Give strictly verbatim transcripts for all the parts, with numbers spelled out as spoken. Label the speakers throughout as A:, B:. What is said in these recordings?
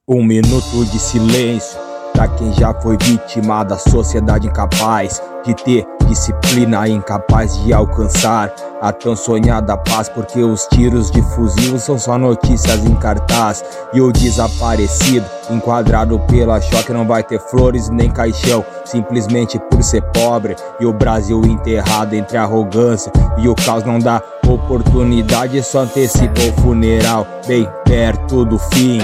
A: Um minuto de silêncio pra quem já foi vítima da sociedade incapaz de ter disciplina, incapaz de alcançar a tão sonhada paz, porque os tiros de fuzil são só notícias em cartaz. E o desaparecido, enquadrado pela choque, não vai ter flores nem caixão, simplesmente por ser pobre. E o Brasil enterrado entre a arrogância e o caos não dá oportunidade, só antecipa o funeral bem perto do fim.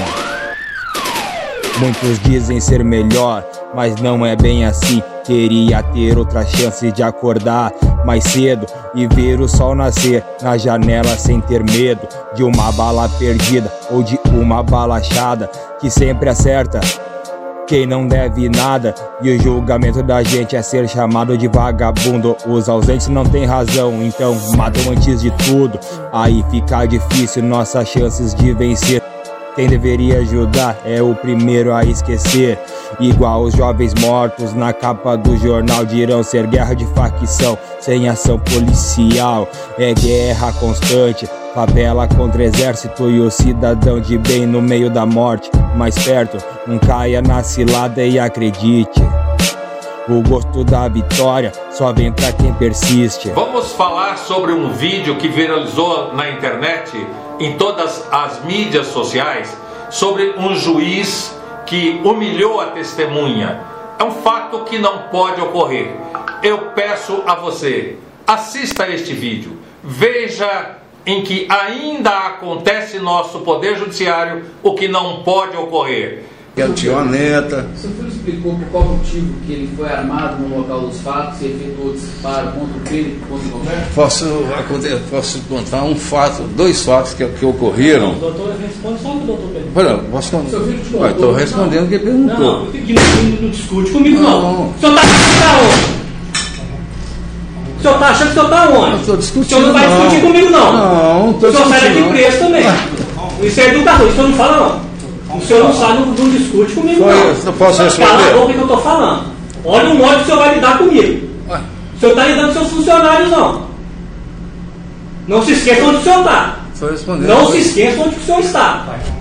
A: Muitos dizem ser melhor, mas não é bem assim. Queria ter outra chance de acordar mais cedo e ver o sol nascer na janela sem ter medo de uma bala perdida ou de uma bala achada que sempre acerta quem não deve nada. E o julgamento da gente é ser chamado de vagabundo. Os ausentes não têm razão, então matam antes de tudo. Aí fica difícil nossas chances de vencer. Quem deveria ajudar é o primeiro a esquecer. Igual os jovens mortos na capa do jornal, dirão ser guerra de facção sem ação policial. É guerra constante, favela contra exército e o cidadão de bem no meio da morte. Mais perto, não caia na cilada e acredite, o gosto da vitória só vem pra quem persiste.
B: Vamos falar sobre um vídeo que viralizou na internet, em todas as mídias sociais, sobre um juiz que humilhou a testemunha. É um fato que não pode ocorrer. Eu peço a você, assista este vídeo, veja em que ainda acontece no nosso Poder Judiciário o que não pode ocorrer.
C: Eu tinha uma neta.
D: O seu filho explicou por qual motivo que ele foi armado no local dos fatos e efetuou disparo contra o filho, contra o governo?
C: Posso, posso contar um fato, dois fatos que, que ocorreram.
E: O doutor responde só o que o doutor perguntou.
C: Pera, posso contar?
D: Seu filho te contou?
C: Estou respondendo o que ele perguntou.
E: Não, não, que não, não discute comigo não.
C: Não.
E: O senhor está onde? O senhor está achando que o senhor está onde?
C: Não estou discutindo.
E: O senhor não vai discutir comigo não.
C: Não, estou discutindo.
E: O senhor sai daqui preso também. Isso é educação, isso o senhor não fala não. O senhor não sabe, não, não discute comigo
C: Foi,
E: não.
C: eu posso responder?
E: Cala a boca que eu estou falando. Olha o modo que o senhor vai lidar comigo.
C: Ué.
E: O senhor está lidando com seus funcionários não. Não se esqueça onde o senhor está.
C: Estou respondendo.
E: Não se esqueça onde o senhor está.